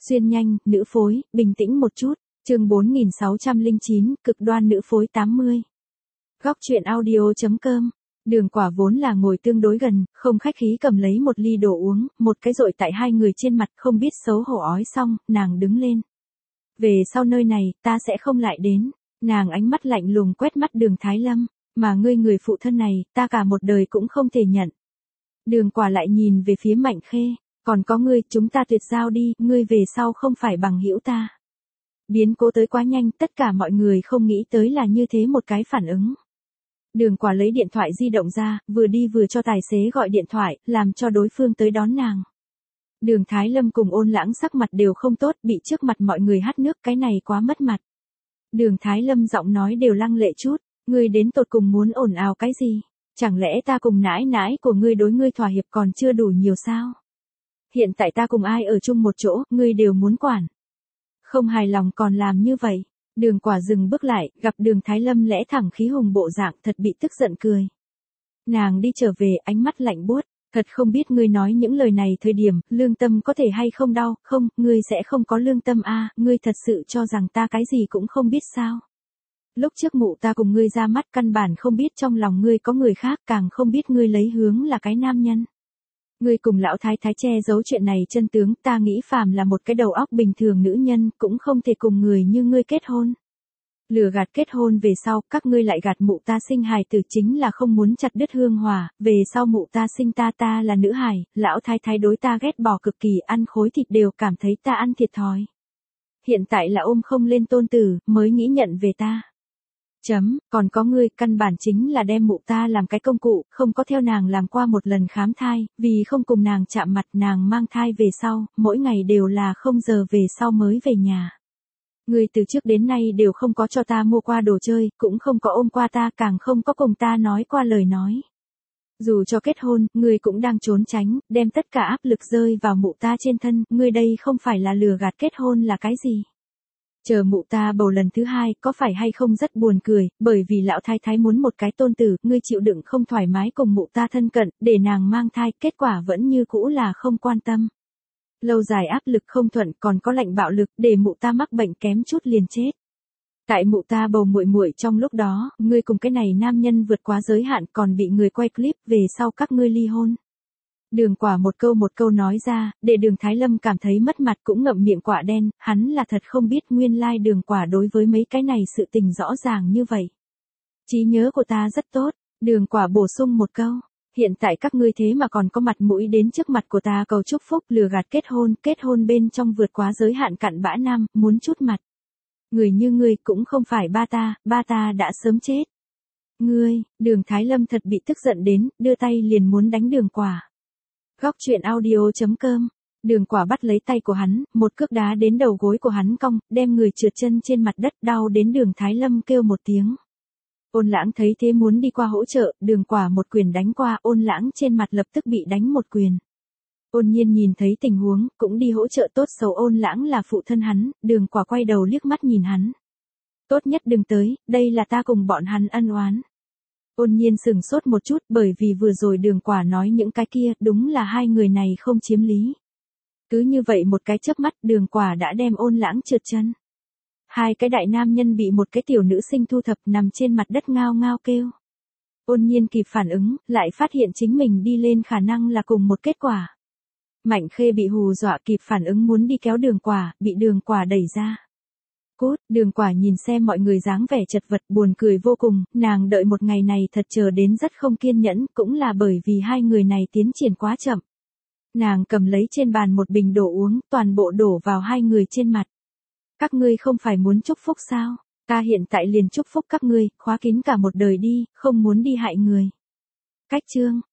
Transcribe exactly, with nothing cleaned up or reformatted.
Xuyên nhanh, nữ phối, bình tĩnh một chút. Chương bốn nghìn sáu trăm lẻ chín, cực đoan nữ phối tám mươi. Góc truyện audio.com. Đường Quả vốn là ngồi tương đối gần, không khách khí cầm lấy một ly đồ uống, một cái dội tại hai người trên mặt, không biết xấu hổ ói xong, nàng đứng lên. Về sau nơi này, ta sẽ không lại đến. Nàng ánh mắt lạnh lùng quét mắt Đường Thái Lâm, mà ngươi người phụ thân này, ta cả một đời cũng không thể nhận. Đường Quả lại nhìn về phía Mạnh Khê, còn có ngươi, chúng ta tuyệt giao đi, ngươi về sau không phải bằng hữu ta. Biến cố tới quá nhanh, tất cả mọi người không nghĩ tới là như thế một cái phản ứng. Đường Quả lấy điện thoại di động ra, vừa đi vừa cho tài xế gọi điện thoại, làm cho đối phương tới đón nàng. Đường Thái Lâm cùng Ôn Lãng sắc mặt đều không tốt, bị trước mặt mọi người hắt nước, cái này quá mất mặt. Đường Thái Lâm giọng nói đều lăng lệ chút, ngươi đến tột cùng muốn ồn ào cái gì? Chẳng lẽ ta cùng nãi nãi của ngươi đối ngươi thỏa hiệp còn chưa đủ nhiều sao? Hiện tại ta cùng ai ở chung một chỗ, ngươi đều muốn quản. Không hài lòng còn làm như vậy. Đường Quả dừng bước lại, gặp Đường Thái Lâm lẽ thẳng khí hùng bộ dạng, thật bị tức giận cười. Nàng đi trở về, ánh mắt lạnh buốt, thật không biết ngươi nói những lời này thời điểm, lương tâm có thể hay không đau, không, ngươi sẽ không có lương tâm a, à, ngươi thật sự cho rằng ta cái gì cũng không biết sao? Lúc trước mụ ta cùng ngươi ra mắt căn bản không biết trong lòng ngươi có người khác, càng không biết ngươi lấy hướng là cái nam nhân. Ngươi cùng lão thái thái che giấu chuyện này chân tướng, ta nghĩ phàm là một cái đầu óc bình thường nữ nhân, cũng không thể cùng người như ngươi kết hôn. Lừa gạt kết hôn về sau, các ngươi lại gạt mụ ta sinh hài tử chính là không muốn chặt đứt hương hòa, về sau mụ ta sinh ta ta là nữ hài, lão thái thái đối ta ghét bỏ cực kỳ, ăn khối thịt đều cảm thấy ta ăn thiệt thòi. Hiện tại là ôm không lên tôn tử, mới nghĩ nhận về ta. Chấm, còn có ngươi, căn bản chính là đem mụ ta làm cái công cụ, không có theo nàng làm qua một lần khám thai, vì không cùng nàng chạm mặt nàng mang thai về sau, mỗi ngày đều là không giờ về sau mới về nhà. Ngươi từ trước đến nay đều không có cho ta mua qua đồ chơi, cũng không có ôm qua ta, càng không có cùng ta nói qua lời nói. Dù cho kết hôn, ngươi cũng đang trốn tránh, đem tất cả áp lực rơi vào mụ ta trên thân, ngươi đây không phải là lừa gạt kết hôn là cái gì? Chờ mụ ta bầu lần thứ hai, có phải hay không rất buồn cười, bởi vì lão thái thái muốn một cái tôn tử, ngươi chịu đựng không thoải mái cùng mụ ta thân cận, để nàng mang thai, kết quả vẫn như cũ là không quan tâm. Lâu dài áp lực không thuận, còn có lạnh bạo lực, để mụ ta mắc bệnh kém chút liền chết. Tại mụ ta bầu muội muội trong lúc đó, ngươi cùng cái này nam nhân vượt quá giới hạn, còn bị người quay clip, về sau các ngươi ly hôn. Đường Quả một câu một câu nói ra, để Đường Thái Lâm cảm thấy mất mặt, cũng ngậm miệng quả đen, hắn là thật không biết nguyên lai like Đường Quả đối với mấy cái này sự tình rõ ràng như vậy. Trí nhớ của ta rất tốt, Đường Quả bổ sung một câu, hiện tại các ngươi thế mà còn có mặt mũi đến trước mặt của ta cầu chúc phúc, lừa gạt kết hôn, kết hôn bên trong vượt quá giới hạn cặn bã nam, muốn chút mặt. Người như ngươi cũng không phải ba ta, ba ta đã sớm chết. Ngươi, Đường Thái Lâm thật bị tức giận đến, đưa tay liền muốn đánh Đường Quả. Góc truyện audio.com. Đường Quả bắt lấy tay của hắn, một cước đá đến đầu gối của hắn cong, đem người trượt chân trên mặt đất, đau đến Đường Thái Lâm kêu một tiếng. Ôn Lãng thấy thế muốn đi qua hỗ trợ, Đường Quả một quyền đánh qua, Ôn Lãng trên mặt lập tức bị đánh một quyền. Ôn Nhiên nhìn thấy tình huống, cũng đi hỗ trợ, tốt xấu Ôn Lãng là phụ thân hắn, Đường Quả quay đầu liếc mắt nhìn hắn. Tốt nhất đừng tới, đây là ta cùng bọn hắn ân oán. Ôn Nhiên sửng sốt một chút, bởi vì vừa rồi Đường Quả nói những cái kia, đúng là hai người này không chiếm lý. Cứ như vậy một cái chớp mắt, Đường Quả đã đem Ôn Lãng trượt chân. Hai cái đại nam nhân bị một cái tiểu nữ sinh thu thập, nằm trên mặt đất ngao ngao kêu. Ôn Nhiên kịp phản ứng, lại phát hiện chính mình đi lên khả năng là cùng một kết quả. Mạnh Khê bị hù dọa, kịp phản ứng muốn đi kéo Đường Quả, bị Đường Quả đẩy ra. Cút, Đường Quả nhìn xem mọi người dáng vẻ chật vật, buồn cười vô cùng, nàng đợi một ngày này thật chờ đến rất không kiên nhẫn, cũng là bởi vì hai người này tiến triển quá chậm. Nàng cầm lấy trên bàn một bình đồ uống, toàn bộ đổ vào hai người trên mặt. Các ngươi không phải muốn chúc phúc sao? Ta hiện tại liền chúc phúc các ngươi, khóa kín cả một đời đi, không muốn đi hại người. Cách chương.